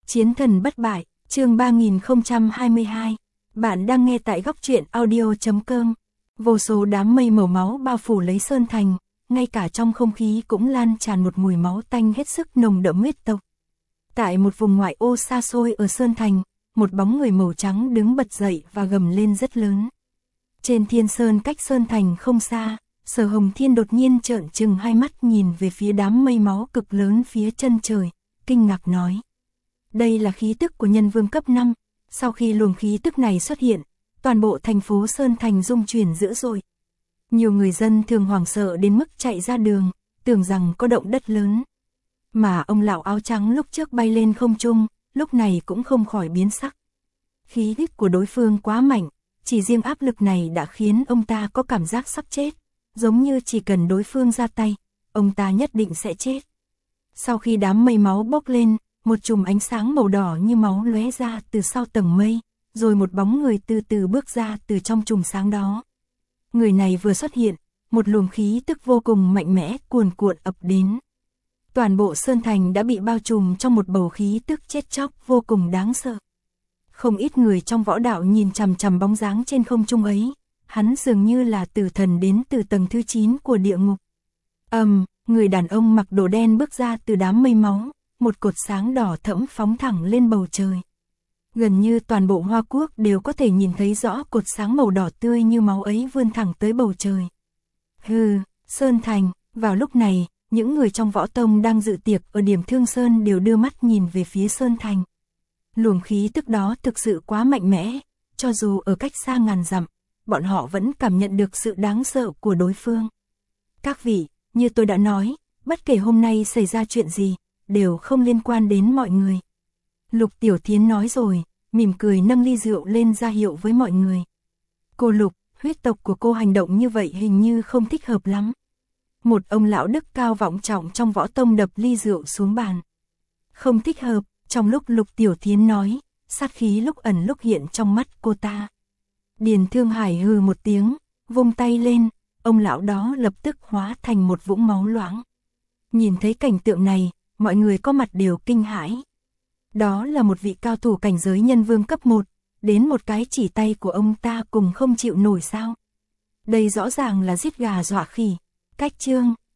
Chiến thần bất bại, chương 3022. Bạn đang nghe tại góc truyện audio.com. Vô số đám mây màu máu bao phủ lấy Sơn Thành, ngay cả trong không khí cũng lan tràn một mùi máu tanh hết sức nồng đậm huyết tộc. Tại một vùng ngoại ô xa xôi ở Sơn Thành, một bóng người màu trắng đứng bật dậy và gầm lên rất lớn. Trên thiên sơn cách Sơn Thành không xa, Sở Hồng Thiên đột nhiên trợn trừng hai mắt nhìn về phía đám mây máu cực lớn phía chân trời, kinh ngạc nói. Đây là khí tức của nhân vương cấp 5, sau khi luồng khí tức này xuất hiện, toàn bộ thành phố Sơn Thành rung chuyển dữ dội. Nhiều người dân thường hoảng sợ đến mức chạy ra đường, tưởng rằng có động đất lớn. Mà ông lão áo trắng lúc trước bay lên không trung, lúc này cũng không khỏi biến sắc. Khí tức của đối phương quá mạnh, chỉ riêng áp lực này đã khiến ông ta có cảm giác sắp chết, giống như chỉ cần đối phương ra tay, ông ta nhất định sẽ chết. Sau khi đám mây máu bốc lên, một chùm ánh sáng màu đỏ như máu lóe ra từ sau tầng mây, rồi một bóng người từ từ bước ra từ trong chùm sáng đó. Người này vừa xuất hiện, một luồng khí tức vô cùng mạnh mẽ cuồn cuộn ập đến. Toàn bộ Sơn Thành đã bị bao trùm trong một bầu khí tức chết chóc vô cùng đáng sợ. Không ít người trong võ đạo nhìn chằm chằm bóng dáng trên không trung ấy, hắn dường như là tử thần đến từ tầng thứ 9 của địa ngục. Người đàn ông mặc đồ đen bước ra từ đám mây máu, một cột sáng đỏ thẫm phóng thẳng lên bầu trời. Gần như toàn bộ Hoa Quốc đều có thể nhìn thấy rõ cột sáng màu đỏ tươi như máu ấy vươn thẳng tới bầu trời. Sơn Thành, vào lúc này, những người trong võ tông đang dự tiệc ở điểm Thương Sơn đều đưa mắt nhìn về phía Sơn Thành. Luồng khí tức đó thực sự quá mạnh mẽ, cho dù ở cách xa ngàn dặm, bọn họ vẫn cảm nhận được sự đáng sợ của đối phương. Các vị, như tôi đã nói, bất kể hôm nay xảy ra chuyện gì, đều không liên quan đến mọi người. Lục Tiểu Thiến nói rồi, mỉm cười nâng ly rượu lên ra hiệu với mọi người. Cô Lục, huyết tộc của cô hành động như vậy hình như không thích hợp lắm. Một ông lão đức cao vọng trọng trong võ tông đập ly rượu xuống bàn. Không thích hợp, trong lúc Lục Tiểu Thiến nói, sát khí lúc ẩn lúc hiện trong mắt cô ta. Điền Thương Hải hừ một tiếng, vung tay lên, ông lão đó lập tức hóa thành một vũng máu loãng. Nhìn thấy cảnh tượng này, mọi người có mặt đều kinh hãi. Đó là một vị cao thủ cảnh giới nhân vương cấp 1, đến một cái chỉ tay của ông ta cùng không chịu nổi sao. Đây rõ ràng là giết gà dọa khỉ. Cách chương.